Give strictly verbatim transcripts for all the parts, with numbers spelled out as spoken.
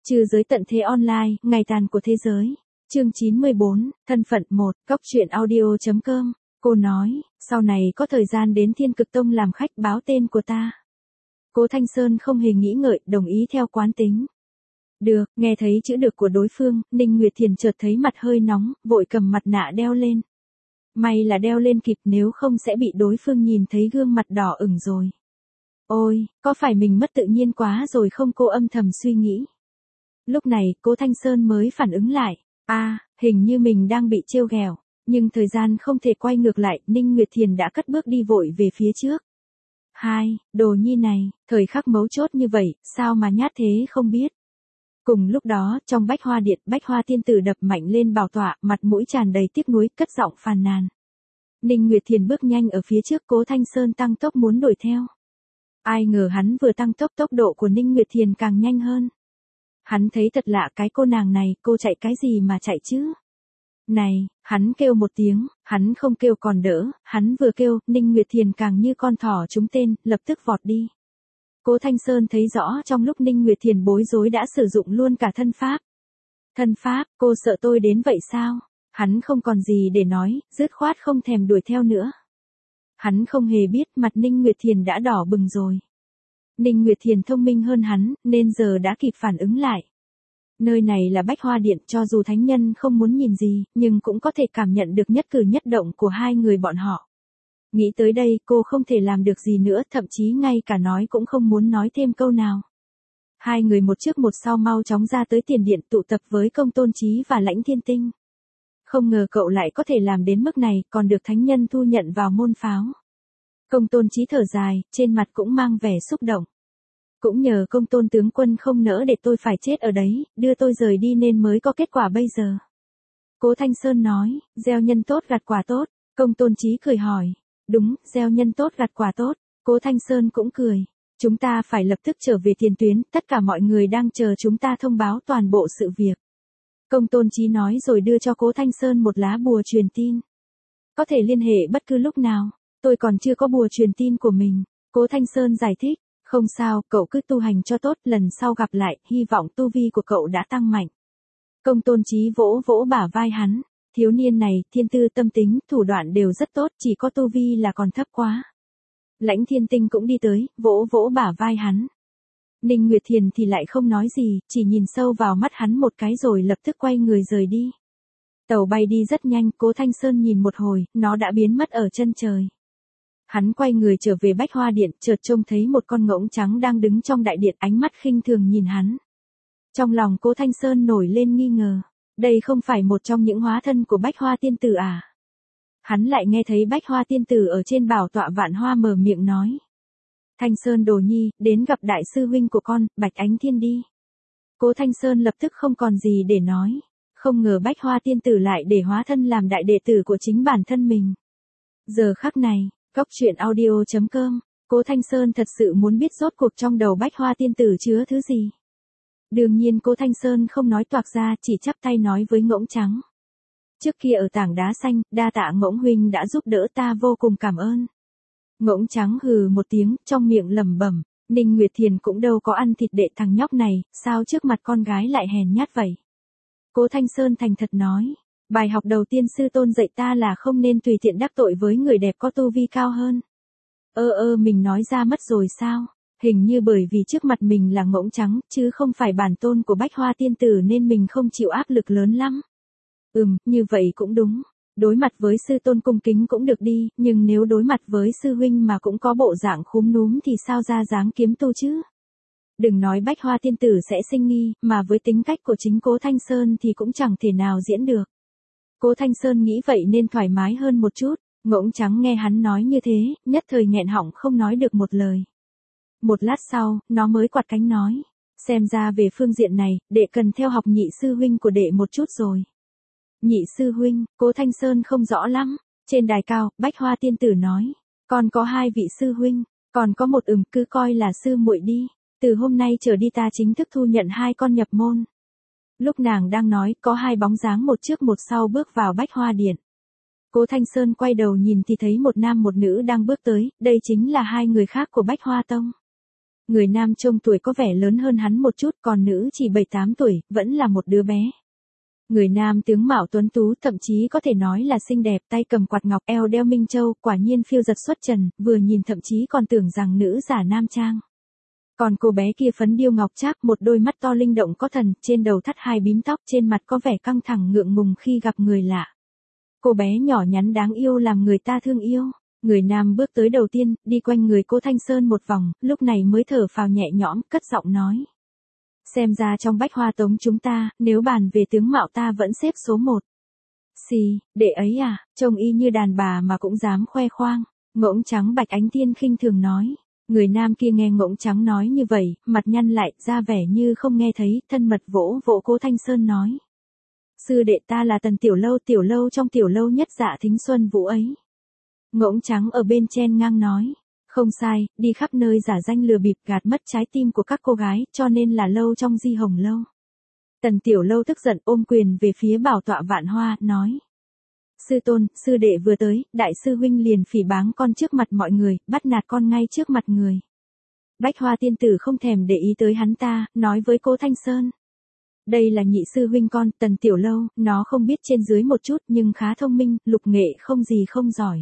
Trừ giới tận thế online, ngày tàn của thế giới. Chương chín mươi bốn, thân phận một, Cóc truyện audio chấm com. Cô nói, sau này có thời gian đến Thiên Cực Tông làm khách báo tên của ta. Cố Thanh Sơn không hề nghĩ ngợi, đồng ý theo quán tính. Được, nghe thấy chữ được của đối phương, Ninh Nguyệt Thiền chợt thấy mặt hơi nóng, vội cầm mặt nạ đeo lên. May là đeo lên kịp, nếu không sẽ bị đối phương nhìn thấy gương mặt đỏ ửng rồi. Ôi, có phải mình mất tự nhiên quá rồi không, cô âm thầm suy nghĩ. Lúc này, Cố Thanh Sơn mới phản ứng lại. a à, hình như mình đang bị trêu ghẹo, nhưng thời gian không thể quay ngược lại, Ninh Nguyệt Thiền đã cất bước đi vội về phía trước. Hai, đồ nhi này, thời khắc mấu chốt như vậy, sao mà nhát thế không biết. Cùng lúc đó, trong Bách Hoa Điện, Bách Hoa Tiên Tử đập mạnh lên bảo tọa, mặt mũi tràn đầy tiếc nuối, cất giọng phàn nàn. Ninh Nguyệt Thiền bước nhanh ở phía trước, Cố Thanh Sơn tăng tốc muốn đuổi theo. Ai ngờ hắn vừa tăng tốc, tốc độ của Ninh Nguyệt Thiền càng nhanh hơn. Hắn thấy thật lạ, cái cô nàng này, cô chạy cái gì mà chạy chứ? Này, hắn kêu một tiếng, hắn không kêu còn đỡ, hắn vừa kêu, Ninh Nguyệt Thiền càng như con thỏ trúng tên, lập tức vọt đi. Cố Thanh Sơn thấy rõ trong lúc Ninh Nguyệt Thiền bối rối đã sử dụng luôn cả thân pháp. Thân pháp, cô sợ tôi đến vậy sao? Hắn không còn gì để nói, dứt khoát không thèm đuổi theo nữa. Hắn không hề biết mặt Ninh Nguyệt Thiền đã đỏ bừng rồi. Ninh Nguyệt Thiền thông minh hơn hắn, nên giờ đã kịp phản ứng lại. Nơi này là Bách Hoa Điện, cho dù thánh nhân không muốn nhìn gì, nhưng cũng có thể cảm nhận được nhất cử nhất động của hai người bọn họ. Nghĩ tới đây, cô không thể làm được gì nữa, thậm chí ngay cả nói cũng không muốn nói thêm câu nào. Hai người một trước một sau mau chóng ra tới tiền điện, tụ tập với Công Tôn Chí và Lãnh Thiên Tinh. Không ngờ cậu lại có thể làm đến mức này, còn được thánh nhân thu nhận vào môn pháo. Công Tôn Chí thở dài, trên mặt cũng mang vẻ xúc động. Cũng nhờ Công Tôn tướng quân không nỡ để tôi phải chết ở đấy, đưa tôi rời đi nên mới có kết quả bây giờ. Cố Thanh Sơn nói, gieo nhân tốt gặt quả tốt. Công Tôn Chí cười hỏi, đúng, gieo nhân tốt gặt quả tốt. Cố Thanh Sơn cũng cười, chúng ta phải lập tức trở về tiền tuyến, tất cả mọi người đang chờ chúng ta thông báo toàn bộ sự việc. Công Tôn Chí nói rồi đưa cho Cố Thanh Sơn một lá bùa truyền tin. Có thể liên hệ bất cứ lúc nào, tôi còn chưa có bùa truyền tin của mình. Cố Thanh Sơn giải thích, không sao, cậu cứ tu hành cho tốt, lần sau gặp lại, hy vọng tu vi của cậu đã tăng mạnh. Công Tôn Chí vỗ vỗ bả vai hắn, thiếu niên này, thiên tư tâm tính, thủ đoạn đều rất tốt, chỉ có tu vi là còn thấp quá. Lãnh Thiên Tinh cũng đi tới, vỗ vỗ bả vai hắn. Ninh Nguyệt Thiền thì lại không nói gì, chỉ nhìn sâu vào mắt hắn một cái rồi lập tức quay người rời đi. Tàu bay đi rất nhanh, Cố Thanh Sơn nhìn một hồi, nó đã biến mất ở chân trời. Hắn quay người trở về Bách Hoa Điện, chợt trông thấy một con ngỗng trắng đang đứng trong đại điện, ánh mắt khinh thường nhìn hắn. Trong lòng Cố Thanh Sơn nổi lên nghi ngờ, đây không phải một trong những hóa thân của Bách Hoa Tiên Tử à? Hắn lại nghe thấy Bách Hoa Tiên Tử ở trên bảo tọa Vạn Hoa mở miệng nói. Thanh Sơn đồ nhi, đến gặp đại sư huynh của con, Bạch Ánh Thiên đi. Cố Thanh Sơn lập tức không còn gì để nói, không ngờ Bách Hoa Tiên Tử lại để hóa thân làm đại đệ tử của chính bản thân mình. Giờ khắc này, Cóc truyện audio chấm com, Cố Thanh Sơn thật sự muốn biết rốt cuộc trong đầu Bách Hoa Tiên Tử chứa thứ gì. Đương nhiên Cố Thanh Sơn không nói toạc ra, chỉ chắp tay nói với ngỗng trắng. Trước kia ở tảng đá xanh, đa tạ ngỗng huynh đã giúp đỡ ta, vô cùng cảm ơn. Ngỗng trắng hừ một tiếng, trong miệng lẩm bẩm, Ninh Nguyệt Thiền cũng đâu có ăn thịt đệ thằng nhóc này, sao trước mặt con gái lại hèn nhát vậy. Cố Thanh Sơn thành thật nói, bài học đầu tiên sư tôn dạy ta là không nên tùy tiện đắc tội với người đẹp có tu vi cao hơn. Ơ ơ mình nói ra mất rồi sao, hình như bởi vì trước mặt mình là ngỗng trắng, chứ không phải bản tôn của Bách Hoa Tiên Tử nên mình không chịu áp lực lớn lắm. Ừm, như vậy cũng đúng. Đối mặt với sư tôn cung kính cũng được đi, nhưng nếu đối mặt với sư huynh mà cũng có bộ dạng khúm núm thì sao ra dáng kiếm tu chứ? Đừng nói Bách Hoa Tiên Tử sẽ sinh nghi, mà với tính cách của chính Cố Thanh Sơn thì cũng chẳng thể nào diễn được. Cố Thanh Sơn nghĩ vậy nên thoải mái hơn một chút, ngỗng trắng nghe hắn nói như thế, nhất thời nghẹn họng không nói được một lời. Một lát sau, nó mới quạt cánh nói, xem ra về phương diện này, đệ cần theo học nhị sư huynh của đệ một chút rồi. Nhị sư huynh, Cố Thanh Sơn không rõ lắm. Trên đài cao, Bách Hoa Tiên Tử nói, còn có hai vị sư huynh, còn có một ừm, cứ coi là sư muội đi. Từ hôm nay trở đi ta chính thức thu nhận hai con nhập môn. Lúc nàng đang nói, có hai bóng dáng một trước một sau bước vào Bách Hoa Điện. Cố Thanh Sơn quay đầu nhìn thì thấy một nam một nữ đang bước tới, đây chính là hai người khác của Bách Hoa Tông. Người nam trông tuổi có vẻ lớn hơn hắn một chút, còn nữ chỉ bảy tám tuổi, vẫn là một đứa bé. Người nam tướng mạo tuấn tú, thậm chí có thể nói là xinh đẹp, tay cầm quạt ngọc, eo đeo minh châu, quả nhiên phiêu giật xuất trần, vừa nhìn thậm chí còn tưởng rằng nữ giả nam trang. Còn cô bé kia phấn điêu ngọc trác, một đôi mắt to linh động có thần, trên đầu thắt hai bím tóc, trên mặt có vẻ căng thẳng ngượng ngùng khi gặp người lạ. Cô bé nhỏ nhắn đáng yêu làm người ta thương yêu. Người nam bước tới đầu tiên, đi quanh người cô Thanh Sơn một vòng, lúc này mới thở phào nhẹ nhõm, cất giọng nói. Xem ra trong Bách Hoa Tống chúng ta, nếu bàn về tướng mạo ta vẫn xếp số một. Xì, đệ ấy à, trông y như đàn bà mà cũng dám khoe khoang. Ngỗng trắng Bạch Ánh Tiên khinh thường nói. Người nam kia nghe Ngỗng trắng nói như vậy, mặt nhăn lại, ra vẻ như không nghe thấy, thân mật vỗ vỗ cô Thanh Sơn nói. Sư đệ ta là Tần Tiểu Lâu, Tiểu Lâu trong Tiểu Lâu nhất Dạ Thính Xuân Vũ ấy. Ngỗng trắng ở bên chen ngang nói. Không sai, đi khắp nơi giả danh lừa bịp gạt mất trái tim của các cô gái, cho nên là Lâu trong Di Hồng Lâu. Tần Tiểu Lâu tức giận ôm quyền về phía bảo tọa Vạn Hoa, nói. Sư tôn, sư đệ vừa tới, đại sư huynh liền phỉ báng con trước mặt mọi người, bắt nạt con ngay trước mặt người. Bách Hoa tiên tử không thèm để ý tới hắn ta, nói với cô Thanh Sơn. Đây là nhị sư huynh con, Tần Tiểu Lâu, nó không biết trên dưới một chút nhưng khá thông minh, lục nghệ không gì không giỏi.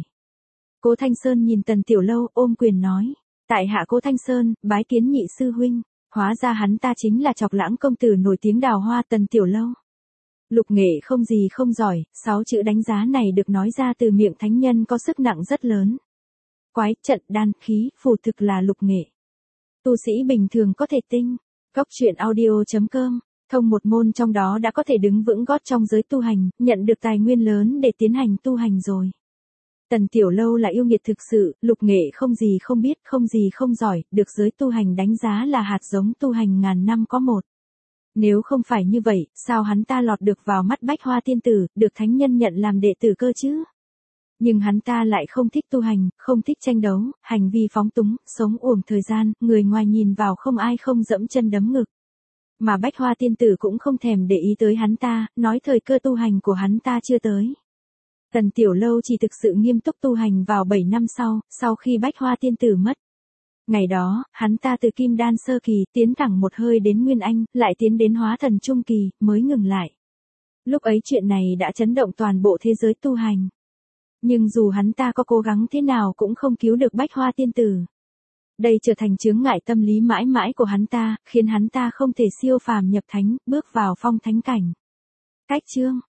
Cố Thanh Sơn nhìn Tần Tiểu Lâu ôm quyền nói. Tại hạ Cố Thanh Sơn, bái kiến nhị sư huynh. Hóa ra hắn ta chính là Chọc Lãng công tử nổi tiếng Đào Hoa Tần Tiểu Lâu. Lục nghệ không gì không giỏi, sáu chữ đánh giá này được nói ra từ miệng thánh nhân có sức nặng rất lớn. Quái, trận, đan, khí, phù thực là lục nghệ. Tu sĩ bình thường có thể tinh. Góc truyện audio chấm com. Thông một môn trong đó đã có thể đứng vững gót trong giới tu hành, nhận được tài nguyên lớn để tiến hành tu hành rồi. Tần Tiểu Lâu là yêu nghiệt thực sự, lục nghệ không gì không biết, không gì không giỏi, được giới tu hành đánh giá là hạt giống tu hành ngàn năm có một. Nếu không phải như vậy, sao hắn ta lọt được vào mắt Bách Hoa tiên tử, được thánh nhân nhận làm đệ tử cơ chứ? Nhưng hắn ta lại không thích tu hành, không thích tranh đấu, hành vi phóng túng, sống uổng thời gian, người ngoài nhìn vào không ai không dẫm chân đấm ngực. Mà Bách Hoa tiên tử cũng không thèm để ý tới hắn ta, nói thời cơ tu hành của hắn ta chưa tới. Tần Tiểu Lâu chỉ thực sự nghiêm túc tu hành vào bảy năm sau, sau khi Bách Hoa tiên tử mất. Ngày đó, hắn ta từ Kim Đan sơ kỳ, tiến thẳng một hơi đến Nguyên Anh, lại tiến đến Hóa Thần trung kỳ, mới ngừng lại. Lúc ấy chuyện này đã chấn động toàn bộ thế giới tu hành. Nhưng dù hắn ta có cố gắng thế nào cũng không cứu được Bách Hoa tiên tử. Đây trở thành chướng ngại tâm lý mãi mãi của hắn ta, khiến hắn ta không thể siêu phàm nhập thánh, bước vào phong thánh cảnh. Cách chương